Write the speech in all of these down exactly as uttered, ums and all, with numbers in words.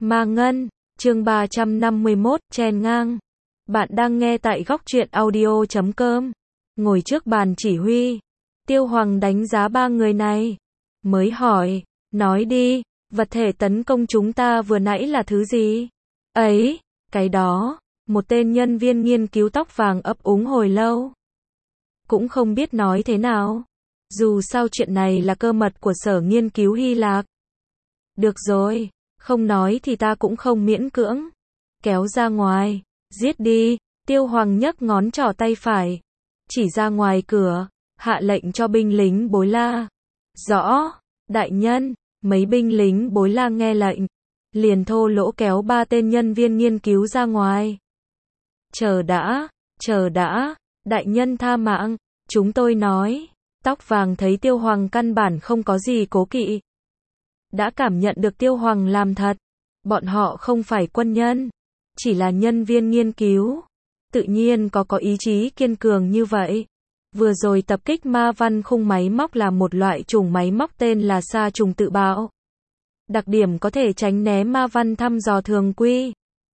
Ma Ngân, chương ba trăm năm mươi mốt, chen ngang. Bạn đang nghe tại góc truyện audio chấm com. Ngồi trước bàn chỉ huy, Tiêu Hoàng đánh giá ba người này. Mới hỏi, nói đi, vật thể tấn công chúng ta vừa nãy là thứ gì? Ấy, cái đó, một tên nhân viên nghiên cứu tóc vàng ấp úng hồi lâu. Cũng không biết nói thế nào. Dù sao chuyện này là cơ mật của sở nghiên cứu Hy Lạp. Được rồi, không nói thì ta cũng không miễn cưỡng. Kéo ra ngoài, giết đi, Tiêu Hoàng nhấc ngón trỏ tay phải. Chỉ ra ngoài cửa, hạ lệnh cho binh lính bối la. Rõ, đại nhân, mấy binh lính bối la nghe lệnh. Liền thô lỗ kéo ba tên nhân viên nghiên cứu ra ngoài. Chờ đã, chờ đã, đại nhân tha mạng, chúng tôi nói. Tóc vàng thấy Tiêu Hoàng căn bản không có gì cố kỵ. Đã cảm nhận được Tiêu Hoàng làm thật. Bọn họ không phải quân nhân, chỉ là nhân viên nghiên cứu. Tự nhiên có có ý chí kiên cường như vậy. Vừa rồi tập kích ma văn khung máy móc là một loại chủng máy móc tên là sa trùng tự bạo. Đặc điểm có thể tránh né ma văn thăm dò thường quy.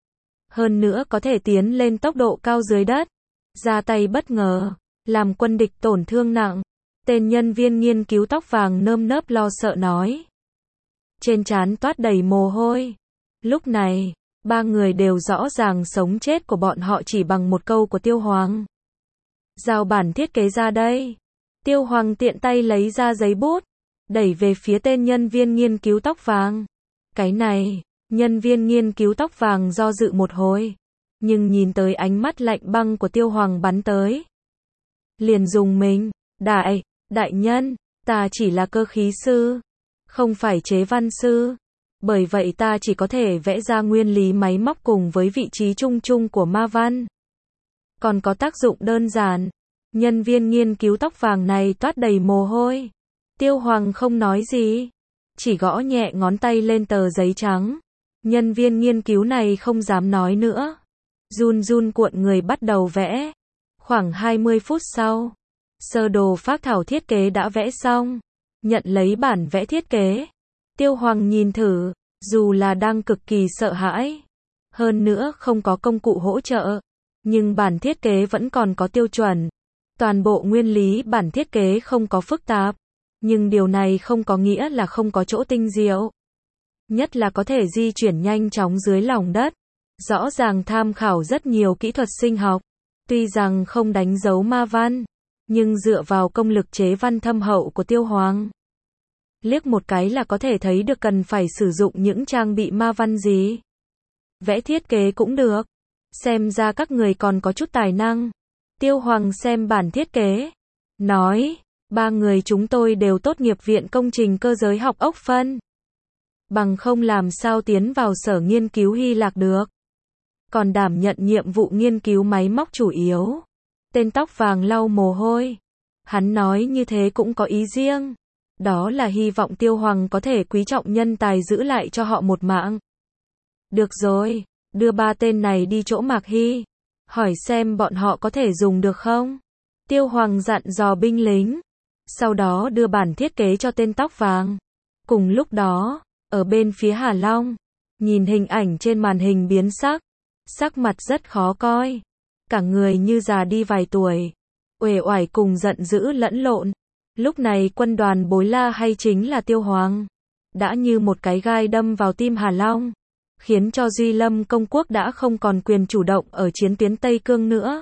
Hơn nữa có thể tiến lên tốc độ cao dưới đất. Ra tay bất ngờ, làm quân địch tổn thương nặng. Tên nhân viên nghiên cứu tóc vàng nơm nớp lo sợ nói. Trên trán toát đầy mồ hôi. Lúc này, ba người đều rõ ràng sống chết của bọn họ chỉ bằng một câu của Tiêu Hoàng. Giao bản thiết kế ra đây. Tiêu Hoàng tiện tay lấy ra giấy bút, đẩy về phía tên nhân viên nghiên cứu tóc vàng. Cái này, nhân viên nghiên cứu tóc vàng do dự một hồi, nhưng nhìn tới ánh mắt lạnh băng của Tiêu Hoàng bắn tới. Liền dùng mình, đại, đại nhân, ta chỉ là cơ khí sư, không phải chế văn sư. Bởi vậy ta chỉ có thể vẽ ra nguyên lý máy móc cùng với vị trí chung chung của ma văn. Còn có tác dụng đơn giản. Nhân viên nghiên cứu tóc vàng này toát đầy mồ hôi. Tiêu Hoàng không nói gì, chỉ gõ nhẹ ngón tay lên tờ giấy trắng. Nhân viên nghiên cứu này không dám nói nữa. Run run cuộn người bắt đầu vẽ. Khoảng hai mươi phút sau, sơ đồ phác thảo thiết kế đã vẽ xong. Nhận lấy bản vẽ thiết kế. Tiêu Hoàng nhìn thử, dù là đang cực kỳ sợ hãi. Hơn nữa không có công cụ hỗ trợ. Nhưng bản thiết kế vẫn còn có tiêu chuẩn. Toàn bộ nguyên lý bản thiết kế không có phức tạp. Nhưng điều này không có nghĩa là không có chỗ tinh diệu. Nhất là có thể di chuyển nhanh chóng dưới lòng đất. Rõ ràng tham khảo rất nhiều kỹ thuật sinh học. Tuy rằng không đánh dấu ma văn, nhưng dựa vào công lực chế văn thâm hậu của Tiêu Hoàng, liếc một cái là có thể thấy được cần phải sử dụng những trang bị ma văn gì. Vẽ thiết kế cũng được. Xem ra các người còn có chút tài năng. Tiêu Hoàng xem bản thiết kế, nói, ba người chúng tôi đều tốt nghiệp viện công trình cơ giới học ốc phân. Bằng không làm sao tiến vào sở nghiên cứu Hy Lạp được. Còn đảm nhận nhiệm vụ nghiên cứu máy móc chủ yếu. Tên tóc vàng lau mồ hôi. Hắn nói như thế cũng có ý riêng. Đó là hy vọng Tiêu Hoàng có thể quý trọng nhân tài giữ lại cho họ một mạng. Được rồi, đưa ba tên này đi chỗ Mạc Hy. Hỏi xem bọn họ có thể dùng được không? Tiêu Hoàng dặn dò binh lính. Sau đó đưa bản thiết kế cho tên tóc vàng. Cùng lúc đó, ở bên phía Hà Long, nhìn hình ảnh trên màn hình biến sắc. Sắc mặt rất khó coi. Cả người như già đi vài tuổi. Uể oải cùng giận dữ lẫn lộn. Lúc này quân đoàn bối la hay chính là Tiêu Hoàng, đã như một cái gai đâm vào tim Hà Long, khiến cho Duy Lâm công quốc đã không còn quyền chủ động ở chiến tuyến Tây Cương nữa.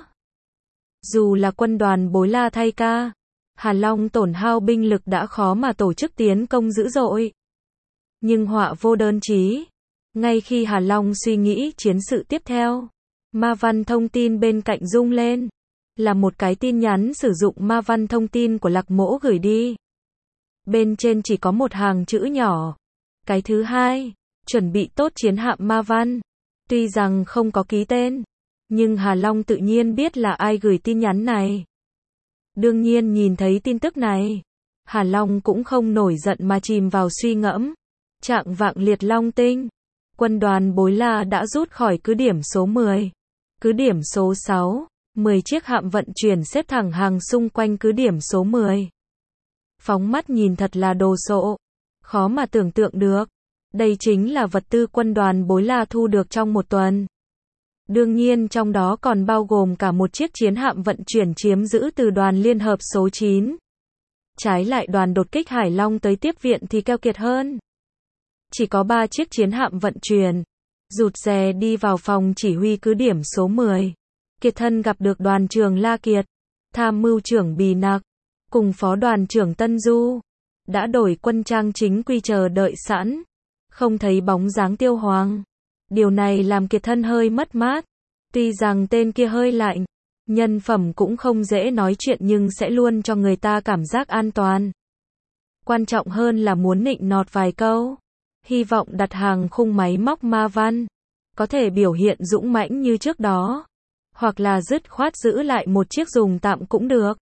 Dù là quân đoàn bối la thay ca, Hà Long tổn hao binh lực đã khó mà tổ chức tiến công dữ dội. Nhưng họa vô đơn chí. Ngay khi Hà Long suy nghĩ chiến sự tiếp theo, ma văn thông tin bên cạnh rung lên. Là một cái tin nhắn sử dụng ma văn thông tin của Lạc Mỗ gửi đi. Bên trên chỉ có một hàng chữ nhỏ. Cái thứ hai, chuẩn bị tốt chiến hạm ma văn. Tuy rằng không có ký tên, nhưng Hà Long tự nhiên biết là ai gửi tin nhắn này. Đương nhiên nhìn thấy tin tức này, Hà Long cũng không nổi giận mà chìm vào suy ngẫm. Trạng vạng liệt long tinh, quân đoàn bối la đã rút khỏi cứ điểm số mười. Cứ điểm số sáu. mười chiếc hạm vận chuyển xếp thẳng hàng xung quanh cứ điểm số mười. Phóng mắt nhìn thật là đồ sộ. Khó mà tưởng tượng được. Đây chính là vật tư quân đoàn Bối La thu được trong một tuần. Đương nhiên trong đó còn bao gồm cả một chiếc chiến hạm vận chuyển chiếm giữ từ đoàn liên hợp số chín. Trái lại đoàn đột kích Hải Long tới tiếp viện thì keo kiệt hơn. Chỉ có ba chiếc chiến hạm vận chuyển. Rụt rè đi vào phòng chỉ huy cứ điểm số mười. Kiệt Thân gặp được đoàn trưởng La Kiệt, tham mưu trưởng Bì Nặc, cùng phó đoàn trưởng Tân Du. Đã đổi quân trang chính quy chờ đợi sẵn. Không thấy bóng dáng Tiêu Hoàng. Điều này làm Kiệt Thân hơi mất mát. Tuy rằng tên kia hơi lạnh, nhân phẩm cũng không dễ nói chuyện nhưng sẽ luôn cho người ta cảm giác an toàn. Quan trọng hơn là muốn nịnh nọt vài câu. Hy vọng đặt hàng khung máy móc Ma Văn có thể biểu hiện dũng mãnh như trước đó. Hoặc là dứt khoát giữ lại một chiếc dùng tạm cũng được.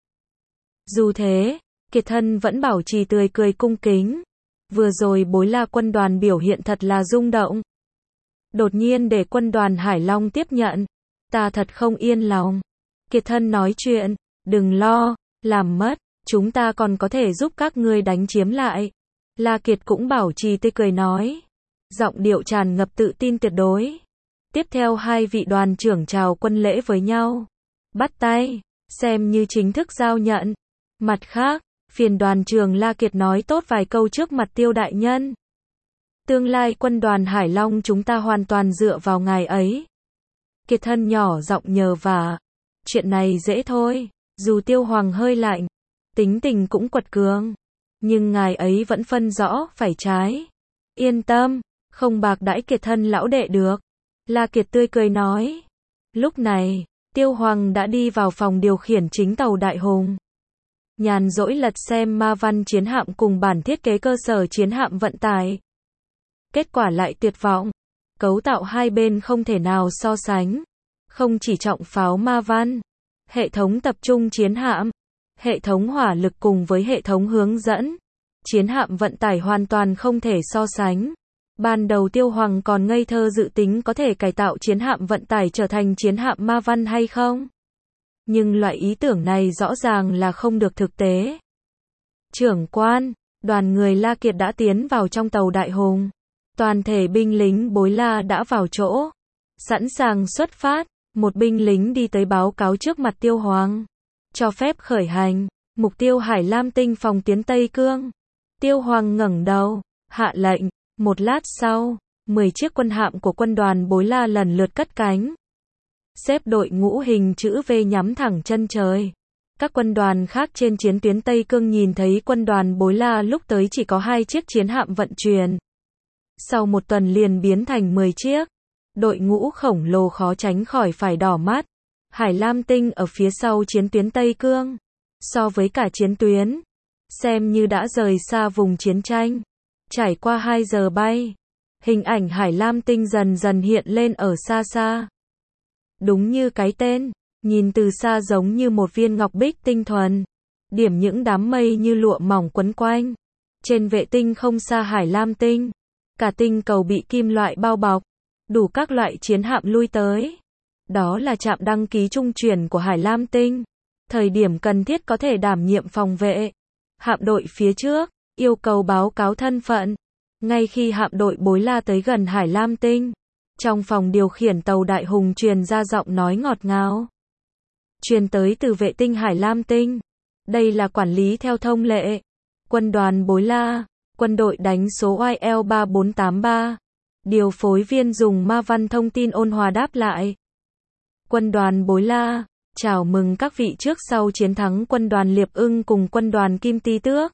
Dù thế, Kiệt Thân vẫn bảo trì tươi cười cung kính. Vừa rồi Bối La quân đoàn biểu hiện thật là rung động. Đột nhiên để quân đoàn Hải Long tiếp nhận. Ta thật không yên lòng. Kiệt Thân nói chuyện, đừng lo, làm mất, chúng ta còn có thể giúp các ngươi đánh chiếm lại. La Kiệt cũng bảo trì tươi cười nói. Giọng điệu tràn ngập tự tin tuyệt đối. Tiếp theo hai vị đoàn trưởng chào quân lễ với nhau. Bắt tay, xem như chính thức giao nhận. Mặt khác, phiền đoàn trưởng La Kiệt nói tốt vài câu trước mặt Tiêu đại nhân. Tương lai quân đoàn Hải Long chúng ta hoàn toàn dựa vào ngài ấy. Kiệt Thân nhỏ giọng nhờ vả. Chuyện này dễ thôi, dù Tiêu Hoàng hơi lạnh, tính tình cũng quật cường, nhưng ngài ấy vẫn phân rõ phải trái. Yên tâm, không bạc đãi Kiệt Thân lão đệ được. La Kiệt tươi cười nói. Lúc này, Tiêu Hoàng đã đi vào phòng điều khiển chính tàu Đại Hùng. Nhàn rỗi lật xem Ma Văn chiến hạm cùng bản thiết kế cơ sở chiến hạm vận tải. Kết quả lại tuyệt vọng. Cấu tạo hai bên không thể nào so sánh. Không chỉ trọng pháo Ma Văn, hệ thống tập trung chiến hạm, hệ thống hỏa lực cùng với hệ thống hướng dẫn. Chiến hạm vận tải hoàn toàn không thể so sánh. Ban đầu Tiêu Hoàng còn ngây thơ dự tính có thể cải tạo chiến hạm vận tải trở thành chiến hạm Ma Văn hay không. Nhưng loại ý tưởng này rõ ràng là không được thực tế. Trưởng quan, đoàn người La Kiệt đã tiến vào trong tàu Đại Hùng. Toàn thể binh lính Bối La đã vào chỗ. Sẵn sàng xuất phát, một binh lính đi tới báo cáo trước mặt Tiêu Hoàng. Cho phép khởi hành, mục tiêu Hải Lam tinh phòng tiến Tây Cương. Tiêu Hoàng ngẩng đầu, hạ lệnh. Một lát sau, mười chiếc quân hạm của quân đoàn Bối La lần lượt cất cánh. Xếp đội ngũ hình chữ V nhắm thẳng chân trời. Các quân đoàn khác trên chiến tuyến Tây Cương nhìn thấy quân đoàn Bối La lúc tới chỉ có hai chiếc chiến hạm vận chuyển. Sau một tuần liền biến thành mười chiếc. Đội ngũ khổng lồ khó tránh khỏi phải đỏ mắt. Hải Lam tinh ở phía sau chiến tuyến Tây Cương. So với cả chiến tuyến, xem như đã rời xa vùng chiến tranh. Trải qua hai giờ bay, hình ảnh Hải Lam tinh dần dần hiện lên ở xa xa. Đúng như cái tên, nhìn từ xa giống như một viên ngọc bích tinh thuần. Điểm những đám mây như lụa mỏng quấn quanh. Trên vệ tinh không xa Hải Lam tinh, cả tinh cầu bị kim loại bao bọc, đủ các loại chiến hạm lui tới. Đó là trạm đăng ký trung chuyển của Hải Lam tinh. Thời điểm cần thiết có thể đảm nhiệm phòng vệ. Hạm đội phía trước yêu cầu báo cáo thân phận. Ngay khi hạm đội Bối La tới gần Hải Lam tinh, trong phòng điều khiển tàu Đại Hùng truyền ra giọng nói ngọt ngào. Truyền tới từ vệ tinh Hải Lam tinh. Đây là quản lý theo thông lệ. Quân đoàn Bối La, quân đội đánh số Y L ba bốn tám ba. Điều phối viên dùng Ma Văn thông tin ôn hòa đáp lại. Quân đoàn Bối La, chào mừng các vị trước sau chiến thắng quân đoàn Liệp Ưng cùng quân đoàn Kim Ti Tước.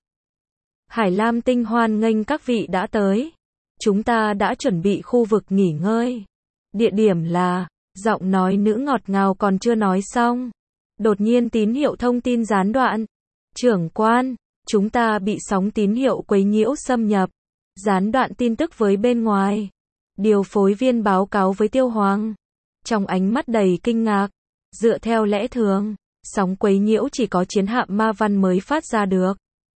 Hải Lam tinh hoan nghênh các vị đã tới. Chúng ta đã chuẩn bị khu vực nghỉ ngơi. Địa điểm là, giọng nói nữ ngọt ngào còn chưa nói xong. Đột nhiên tín hiệu thông tin gián đoạn. Trưởng quan, chúng ta bị sóng tín hiệu quấy nhiễu xâm nhập. Gián đoạn tin tức với bên ngoài. Điều phối viên báo cáo với Tiêu Hoàng. Trong ánh mắt đầy kinh ngạc. Dựa theo lẽ thường, sóng quấy nhiễu chỉ có chiến hạm Ma Văn mới phát ra được.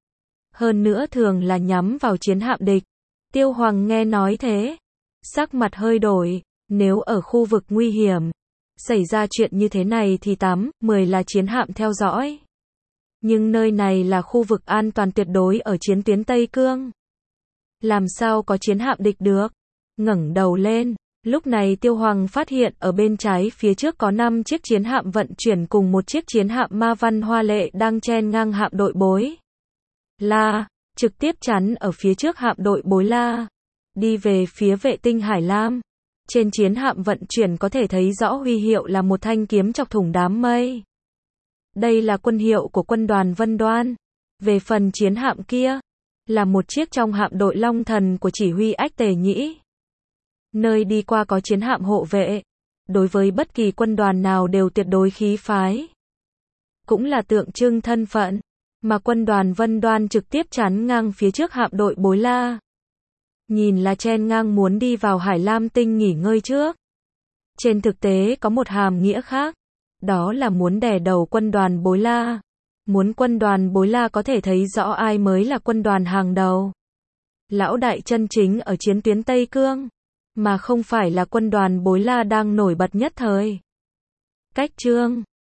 Hơn nữa thường là nhắm vào chiến hạm địch. Tiêu Hoàng nghe nói thế, sắc mặt hơi đổi. Nếu ở khu vực nguy hiểm, xảy ra chuyện như thế này thì tám, mười là chiến hạm theo dõi. Nhưng nơi này là khu vực an toàn tuyệt đối ở chiến tuyến Tây Cương. Làm sao có chiến hạm địch được? Ngẩng đầu lên, lúc này Tiêu Hoàng phát hiện ở bên trái phía trước có năm chiếc chiến hạm vận chuyển cùng một chiếc chiến hạm ma văn hoa lệ đang chen ngang hạm đội Bối La, trực tiếp chắn ở phía trước hạm đội Bối La, đi về phía vệ tinh Hải Lam. Trên chiến hạm vận chuyển có thể thấy rõ huy hiệu là một thanh kiếm chọc thủng đám mây. Đây là quân hiệu của quân đoàn Vân Đoan. Về phần chiến hạm kia, là một chiếc trong hạm đội Long Thần của chỉ huy Ách Tề Nhĩ. Nơi đi qua có chiến hạm hộ vệ, đối với bất kỳ quân đoàn nào đều tuyệt đối khí phái. Cũng là tượng trưng thân phận, mà quân đoàn Vân Đoan trực tiếp chắn ngang phía trước hạm đội Bối La. Nhìn là chen ngang muốn đi vào Hải Lam Tinh nghỉ ngơi trước. Trên thực tế có một hàm nghĩa khác, đó là muốn đè đầu quân đoàn Bối La. Muốn quân đoàn Bối La có thể thấy rõ ai mới là quân đoàn hàng đầu. Lão đại chân chính ở chiến tuyến Tây Cương, mà không phải là quân đoàn Bối La đang nổi bật nhất thời. Cách chương